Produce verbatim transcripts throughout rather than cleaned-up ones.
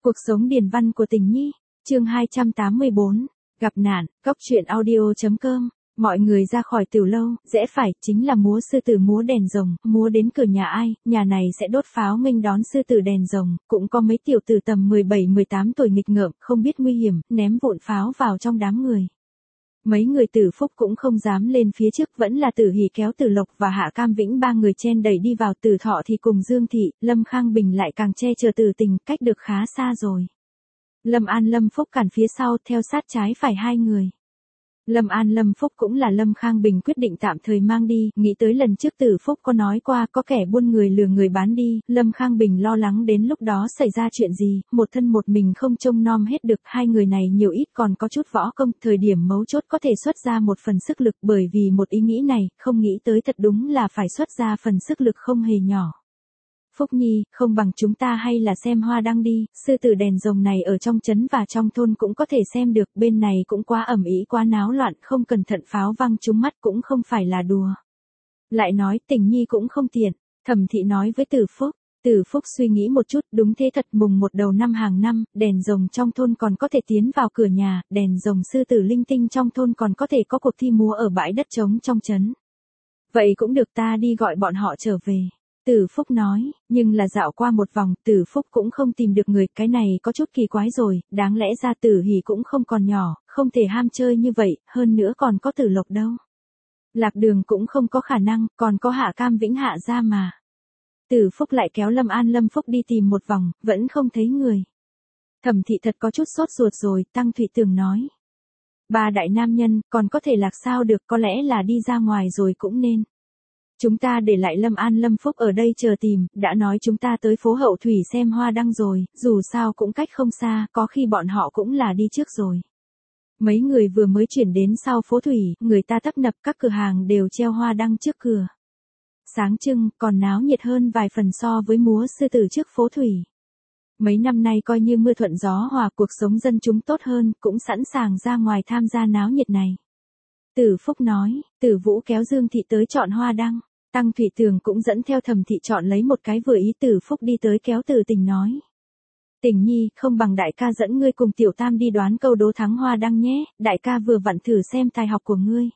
Cuộc sống điền văn của Tình Nhi, chương hai trăm tám mươi bốn, gặp nạn, góc truyện audio chấm com. Mọi người ra khỏi tiểu lâu, rẽ phải, chính là múa sư tử múa đèn rồng, múa đến cửa nhà ai, nhà này sẽ đốt pháo nghênh đón sư tử đèn rồng, cũng có mấy tiểu tử tầm mười bảy mười tám tuổi nghịch ngợm, không biết nguy hiểm, ném vụn pháo vào trong đám người. Mấy người Tử Phúc cũng không dám lên phía trước, vẫn là Tử Hỷ kéo Tử Lộc và Hạ Cam Vĩnh ba người chen đẩy đi vào. Tử Thọ thì cùng Dương Thị, Lâm Khang Bình lại càng che chở Tử Tình, cách được khá xa rồi. Lâm An Lâm Phúc cản phía sau, theo sát trái phải hai người. Lâm An Lâm Phúc cũng là Lâm Khang Bình quyết định tạm thời mang đi, nghĩ tới lần trước Tử Phúc có nói qua có kẻ buôn người lừa người bán đi, Lâm Khang Bình lo lắng đến lúc đó xảy ra chuyện gì, một thân một mình không trông nom hết được, hai người này nhiều ít còn có chút võ công, thời điểm mấu chốt có thể xuất ra một phần sức lực, bởi vì một ý nghĩ này, không nghĩ tới thật đúng là phải xuất ra phần sức lực không hề nhỏ. Phúc Nhi, không bằng chúng ta hay là xem hoa đăng đi, sư tử đèn rồng này ở trong trấn và trong thôn cũng có thể xem được, bên này cũng quá ầm ĩ quá náo loạn, không cẩn thận pháo văng trúng mắt cũng không phải là đùa. Lại nói Tình Nhi cũng không tiện, Thẩm Thị nói với Tử Phúc. Tử Phúc suy nghĩ một chút, đúng thế thật, mùng một đầu năm hàng năm, đèn rồng trong thôn còn có thể tiến vào cửa nhà, đèn rồng sư tử linh tinh trong thôn còn có thể có cuộc thi múa ở bãi đất trống trong trấn. Vậy cũng được, ta đi gọi bọn họ trở về. Tử Phúc nói, nhưng là dạo qua một vòng, Tử Phúc cũng không tìm được người, cái này có chút kỳ quái rồi, đáng lẽ ra Tử Hỷ cũng không còn nhỏ, không thể ham chơi như vậy, hơn nữa còn có Tử Lộc đâu. Lạc Đường cũng không có khả năng, còn có Hạ Cam Vĩnh Hạ ra mà. Tử Phúc lại kéo Lâm An Lâm Phúc đi tìm một vòng, vẫn không thấy người. Thẩm Thị thật có chút sốt ruột rồi, Tăng Thụy Tường nói. Ba đại nam nhân, còn có thể lạc sao được, có lẽ là đi ra ngoài rồi cũng nên. Chúng ta để lại Lâm An Lâm Phúc ở đây chờ tìm, đã nói chúng ta tới phố Hậu Thủy xem hoa đăng rồi, dù sao cũng cách không xa, có khi bọn họ cũng là đi trước rồi. Mấy người vừa mới chuyển đến sau phố Thủy, người ta tấp nập, các cửa hàng đều treo hoa đăng trước cửa. Sáng trưng, còn náo nhiệt hơn vài phần so với múa sư tử trước phố Thủy. Mấy năm nay coi như mưa thuận gió hòa, cuộc sống dân chúng tốt hơn, cũng sẵn sàng ra ngoài tham gia náo nhiệt này. Tử Phúc nói, Tử Vũ kéo Dương Thị tới chọn hoa đăng, Tăng Thụy Tường cũng dẫn theo Thẩm Thị chọn lấy một cái vừa ý. Tử Phúc đi tới kéo Tử Tình nói. Tình Nhi, không bằng đại ca dẫn ngươi cùng Tiểu Tam đi đoán câu đố thắng hoa đăng nhé, đại ca vừa vặn thử xem tài học của ngươi.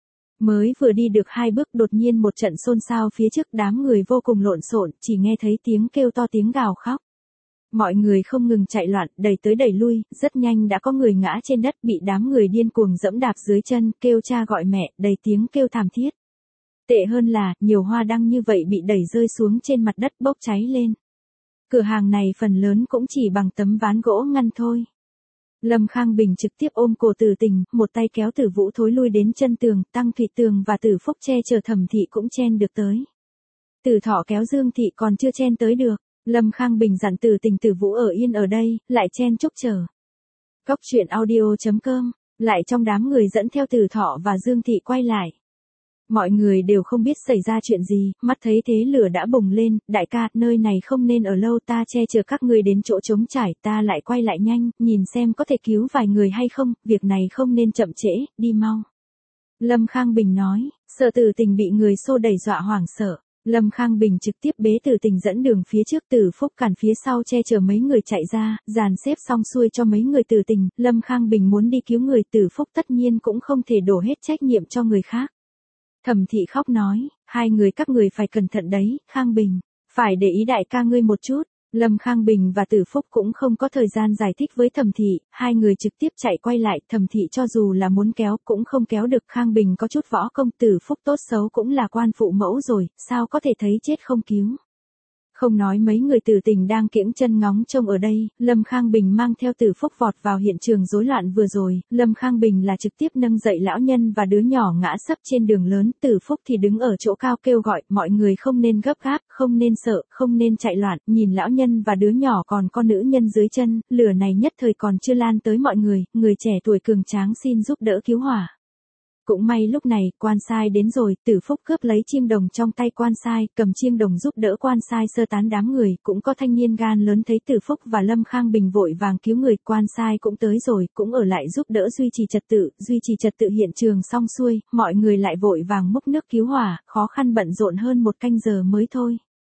Mới vừa đi được hai bước đột nhiên một trận xôn xao phía trước, đám người vô cùng lộn xộn, chỉ nghe thấy tiếng kêu to tiếng gào khóc. Mọi người không ngừng chạy loạn, đẩy tới đẩy lui, rất nhanh đã có người ngã trên đất, bị đám người điên cuồng dẫm đạp dưới chân, kêu cha gọi mẹ, đầy tiếng kêu thảm thiết. Tệ hơn là, nhiều hoa đăng như vậy bị đẩy rơi xuống trên mặt đất bốc cháy lên. Cửa hàng này phần lớn cũng chỉ bằng tấm ván gỗ ngăn thôi. Lâm Khang Bình trực tiếp ôm cổ Tử Tình, một tay kéo Tử Vũ thối lui đến chân tường, Tăng Thụy Tường và Tử Phúc che chở Thẩm Thị cũng chen được tới. Tử Thọ kéo Dương Thị còn chưa chen tới được. Lâm Khang Bình dặn Tử Tình Tử Vũ ở yên ở đây, lại chen chúc chờ. Góc truyện audio chấm com, lại trong đám người dẫn theo Tử Thọ và Dương Thị quay lại. Mọi người đều không biết xảy ra chuyện gì, mắt thấy thế lửa đã bùng lên, đại ca, nơi này không nên ở lâu, ta che chở các người đến chỗ trống trải, ta lại quay lại nhanh, nhìn xem có thể cứu vài người hay không, việc này không nên chậm trễ, đi mau. Lâm Khang Bình nói, sợ Tử Tình bị người xô đẩy dọa hoảng sợ. Lâm Khang Bình trực tiếp bế Tử Tình dẫn đường phía trước, Tử Phúc cản phía sau che chở mấy người chạy ra, dàn xếp xong xuôi cho mấy người Tử Tình, Lâm Khang Bình muốn đi cứu người, Tử Phúc tất nhiên cũng không thể đổ hết trách nhiệm cho người khác. Thẩm Thị khóc nói, hai người các người phải cẩn thận đấy, Khang Bình, phải để ý đại ca ngươi một chút. Lâm Khang Bình và Tử Phúc cũng không có thời gian giải thích với Thẩm Thị, hai người trực tiếp chạy quay lại, Thẩm Thị cho dù là muốn kéo cũng không kéo được, Khang Bình có chút võ công, Tử Phúc tốt xấu cũng là quan phụ mẫu rồi, sao có thể thấy chết không cứu. Không nói mấy người Tử Tình đang kiễng chân ngóng trông ở đây, Lâm Khang Bình mang theo Tử Phúc vọt vào hiện trường rối loạn vừa rồi, Lâm Khang Bình là trực tiếp nâng dậy lão nhân và đứa nhỏ ngã sấp trên đường lớn, Tử Phúc thì đứng ở chỗ cao kêu gọi, mọi người không nên gấp gáp, không nên sợ, không nên chạy loạn, nhìn lão nhân và đứa nhỏ còn con nữ nhân dưới chân, lửa này nhất thời còn chưa lan tới mọi người, người trẻ tuổi cường tráng xin giúp đỡ cứu hỏa. Cũng may lúc này, quan sai đến rồi, Tử Phúc cướp lấy chiêng đồng trong tay quan sai, cầm chiêng đồng giúp đỡ quan sai sơ tán đám người, cũng có thanh niên gan lớn thấy Tử Phúc và Lâm Khang Bình vội vàng cứu người, quan sai cũng tới rồi, cũng ở lại giúp đỡ duy trì trật tự, duy trì trật tự hiện trường xong xuôi, mọi người lại vội vàng múc nước cứu hỏa, khó khăn bận rộn hơn một canh giờ mới thôi.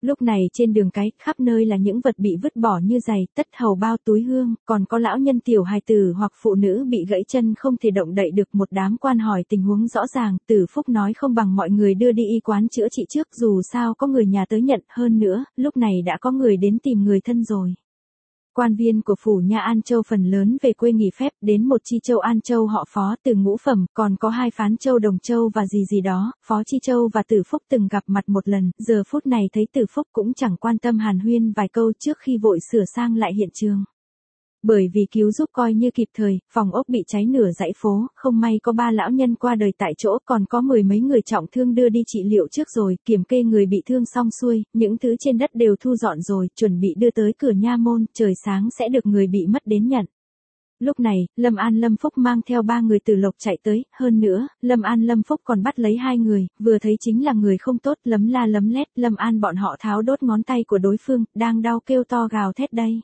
Lúc này trên đường cái, khắp nơi là những vật bị vứt bỏ như giày, tất hầu bao túi hương, còn có lão nhân tiểu hài tử hoặc phụ nữ bị gãy chân không thể động đậy được. Một đám quan hỏi tình huống rõ ràng, Tử Phúc nói không bằng mọi người đưa đi y quán chữa trị trước, dù sao có người nhà tới nhận, hơn nữa, lúc này đã có người đến tìm người thân rồi. Quan viên của phủ Nha An Châu phần lớn về quê nghỉ phép, đến một Chi Châu An Châu họ Phó từ ngũ phẩm, còn có hai Phán Châu Đồng Châu và gì gì đó, Phó Chi Châu và Tử Phúc từng gặp mặt một lần, giờ phút này thấy Tử Phúc cũng chẳng quan tâm hàn huyên vài câu trước khi vội sửa sang lại hiện trường. Bởi vì cứu giúp coi như kịp thời, phòng ốc bị cháy nửa dãy phố, không may có ba lão nhân qua đời tại chỗ, còn có mười mấy người trọng thương đưa đi trị liệu trước rồi, kiểm kê người bị thương xong xuôi, những thứ trên đất đều thu dọn rồi, chuẩn bị đưa tới cửa nha môn, trời sáng sẽ được người bị mất đến nhận. Lúc này, Lâm An Lâm Phúc mang theo ba người từ Lộc chạy tới, hơn nữa, Lâm An Lâm Phúc còn bắt lấy hai người, vừa thấy chính là người không tốt, lấm la lấm lét, Lâm An bọn họ tháo đốt ngón tay của đối phương, đang đau kêu to gào thét đây.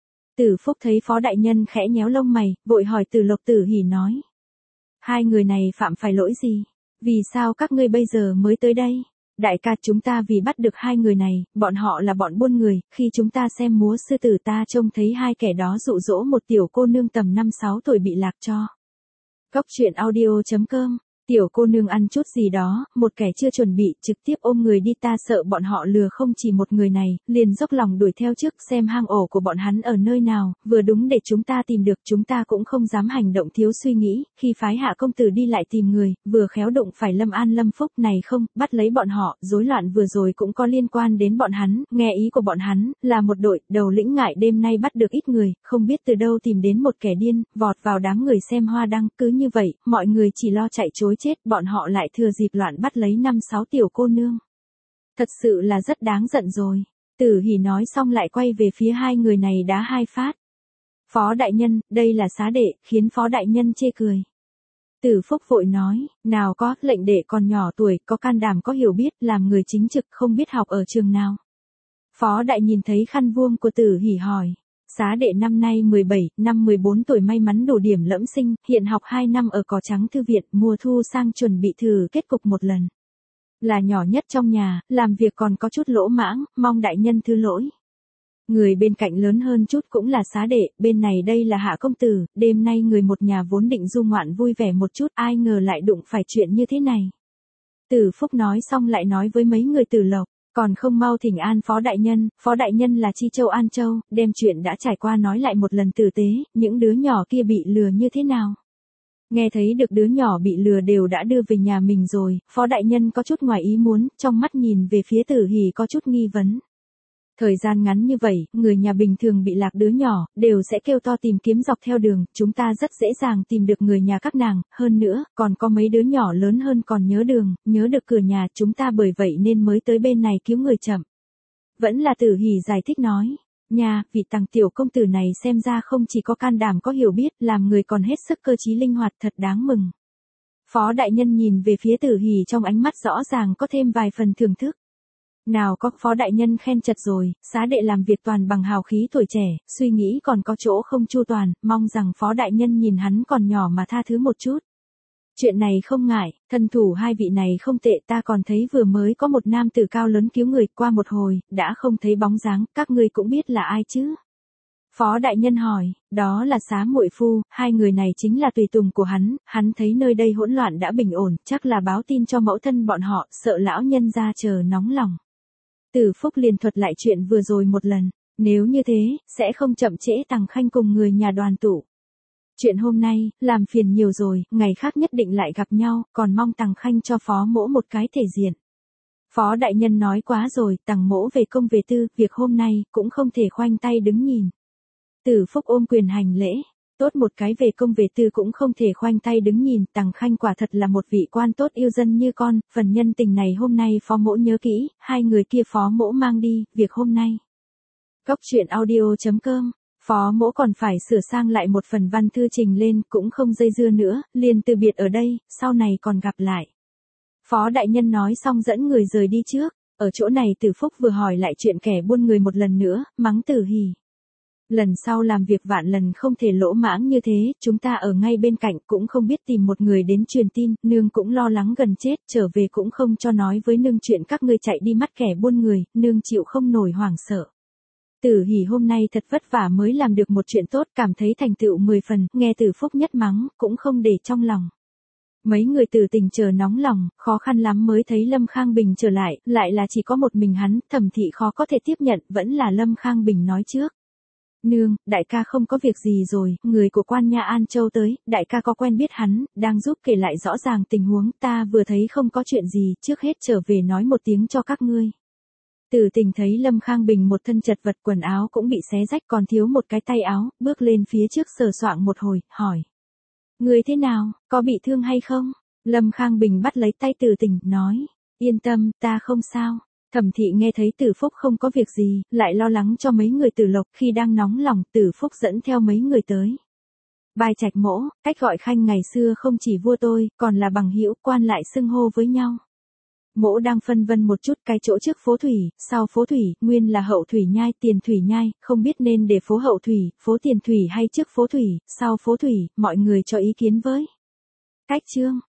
Tử Phúc thấy Phó đại nhân khẽ nhéo lông mày, vội hỏi Tử Lộc Tử Hỉ nói. Hai người này phạm phải lỗi gì? Vì sao các ngươi bây giờ mới tới đây? Đại ca, chúng ta vì bắt được hai người này, bọn họ là bọn buôn người, khi chúng ta xem múa sư tử ta trông thấy hai kẻ đó dụ dỗ một tiểu cô nương tầm năm sáu tuổi bị lạc cho. Cóc truyện audio chấm com. Tiểu cô nương ăn chút gì đó, một kẻ chưa chuẩn bị, trực tiếp ôm người đi, ta sợ bọn họ lừa không chỉ một người này, liền dốc lòng đuổi theo trước xem hang ổ của bọn hắn ở nơi nào, vừa đúng để chúng ta tìm được, chúng ta cũng không dám hành động thiếu suy nghĩ, khi phái hạ công tử đi lại tìm người, vừa khéo đụng phải Lâm An Lâm Phúc này không, bắt lấy bọn họ, rối loạn vừa rồi cũng có liên quan đến bọn hắn, nghe ý của bọn hắn, là một đội, đầu lĩnh ngại đêm nay bắt được ít người, không biết từ đâu tìm đến một kẻ điên, vọt vào đám người xem hoa đăng, cứ như vậy, mọi người chỉ lo chạy trối chết, bọn họ lại thừa dịp loạn bắt lấy năm sáu tiểu cô nương. Thật sự là rất đáng giận rồi. Tử Hỉ nói xong lại quay về phía hai người này đá hai phát. Phó đại nhân, đây là xá đệ, khiến Phó đại nhân chê cười. Tử Phúc vội nói, nào có, lệnh đệ còn nhỏ tuổi, có can đảm có hiểu biết, làm người chính trực, không biết học ở trường nào. Phó đại nhìn thấy khăn vuông của Tử Hỉ hỏi. Xá đệ năm nay mười bảy, năm mười bốn tuổi, may mắn đủ điểm lẫm sinh, hiện học hai năm ở Cỏ Trắng Thư viện, mùa thu sang chuẩn bị thử kết cục một lần. Là nhỏ nhất trong nhà, làm việc còn có chút lỗ mãng, mong đại nhân thứ lỗi. Người bên cạnh lớn hơn chút cũng là xá đệ, bên này đây là hạ công tử, đêm nay người một nhà vốn định du ngoạn vui vẻ một chút, ai ngờ lại đụng phải chuyện như thế này. Tử Phúc nói xong lại nói với mấy người Tử Lộc. Còn không mau thỉnh an Phó đại nhân, Phó đại nhân là Chi Châu An Châu, đem chuyện đã trải qua nói lại một lần tử tế, những đứa nhỏ kia bị lừa như thế nào. Nghe thấy được đứa nhỏ bị lừa đều đã đưa về nhà mình rồi, Phó đại nhân có chút ngoài ý muốn, trong mắt nhìn về phía Tử Hỉ có chút nghi vấn. Thời gian ngắn như vậy, người nhà bình thường bị lạc đứa nhỏ, đều sẽ kêu to tìm kiếm dọc theo đường, chúng ta rất dễ dàng tìm được người nhà các nàng, hơn nữa, còn có mấy đứa nhỏ lớn hơn còn nhớ đường, nhớ được cửa nhà, chúng ta bởi vậy nên mới tới bên này cứu người chậm. Vẫn là Tử Hỉ giải thích nói, nha, vị tàng tiểu công tử này xem ra không chỉ có can đảm có hiểu biết, làm người còn hết sức cơ trí linh hoạt, thật đáng mừng. Phó đại nhân nhìn về phía Tử Hỉ trong ánh mắt rõ ràng có thêm vài phần thưởng thức. Nào có, Phó đại nhân khen chật rồi, xá đệ làm việc toàn bằng hào khí tuổi trẻ, suy nghĩ còn có chỗ không chu toàn, mong rằng Phó đại nhân nhìn hắn còn nhỏ mà tha thứ một chút. Chuyện này không ngại, thân thủ hai vị này không tệ, ta còn thấy vừa mới có một nam tử cao lớn cứu người, qua một hồi, đã không thấy bóng dáng, các ngươi cũng biết là ai chứ? Phó đại nhân hỏi, đó là xá muội phu, hai người này chính là tùy tùng của hắn, hắn thấy nơi đây hỗn loạn đã bình ổn, chắc là báo tin cho mẫu thân bọn họ, sợ lão nhân ra chờ nóng lòng. Tử Phúc liền thuật lại chuyện vừa rồi một lần, nếu như thế, sẽ không chậm trễ Tằng Khanh cùng người nhà đoàn tụ. Chuyện hôm nay, làm phiền nhiều rồi, ngày khác nhất định lại gặp nhau, còn mong Tằng Khanh cho Phó mỗ một cái thể diện. Phó đại nhân nói quá rồi, Tằng mỗ về công về tư, việc hôm nay, cũng không thể khoanh tay đứng nhìn. Tử Phúc ôm quyền hành lễ. Tốt một cái về công về tư cũng không thể khoanh tay đứng nhìn, Tằng Khanh quả thật là một vị quan tốt yêu dân như con, phần nhân tình này hôm nay Phó mỗ nhớ kỹ, hai người kia Phó mỗ mang đi, việc hôm nay. Cóc truyện audio chấm com, Phó mỗ còn phải sửa sang lại một phần văn thư trình lên, cũng không dây dưa nữa, liền từ biệt ở đây, sau này còn gặp lại. Phó đại nhân nói xong dẫn người rời đi trước, ở chỗ này Tử Phúc vừa hỏi lại chuyện kẻ buôn người một lần nữa, mắng Tử Hỉ. Lần sau làm việc vạn lần không thể lỗ mãng như thế, chúng ta ở ngay bên cạnh cũng không biết tìm một người đến truyền tin, nương cũng lo lắng gần chết, trở về cũng không cho nói với nương chuyện các ngươi chạy đi mắt kẻ buôn người, nương chịu không nổi hoảng sợ. Tử Hỷ hôm nay thật vất vả mới làm được một chuyện tốt, cảm thấy thành tựu mười phần, nghe Tử Phúc nhất mắng, cũng không để trong lòng. Mấy người Tử Tình chờ nóng lòng, khó khăn lắm mới thấy Lâm Khang Bình trở lại, lại là chỉ có một mình hắn, Thẩm Thị khó có thể tiếp nhận, vẫn là Lâm Khang Bình nói trước. Nương, đại ca không có việc gì rồi, người của quan nha An Châu tới, đại ca có quen biết hắn, đang giúp kể lại rõ ràng tình huống, ta vừa thấy không có chuyện gì, trước hết trở về nói một tiếng cho các ngươi. Tử Tình thấy Lâm Khang Bình một thân chật vật, quần áo cũng bị xé rách, còn thiếu một cái tay áo, bước lên phía trước sờ soạng một hồi, hỏi. Người thế nào, có bị thương hay không? Lâm Khang Bình bắt lấy tay Tử Tình, nói. Yên tâm, ta không sao. Thẩm Thị nghe thấy Tử Phúc không có việc gì, lại lo lắng cho mấy người Tử Lộc, khi đang nóng lòng, Tử Phúc dẫn theo mấy người tới. Bài Trạch Mỗ, cách gọi khanh ngày xưa không chỉ vua tôi, còn là bằng hữu, quan lại xưng hô với nhau. Mỗ đang phân vân một chút, cái chỗ trước phố Thủy, sau phố Thủy, nguyên là hậu Thủy Nhai, tiền Thủy Nhai, không biết nên để phố hậu Thủy, phố tiền Thủy hay trước phố Thủy, sau phố Thủy, mọi người cho ý kiến với. Cách chương.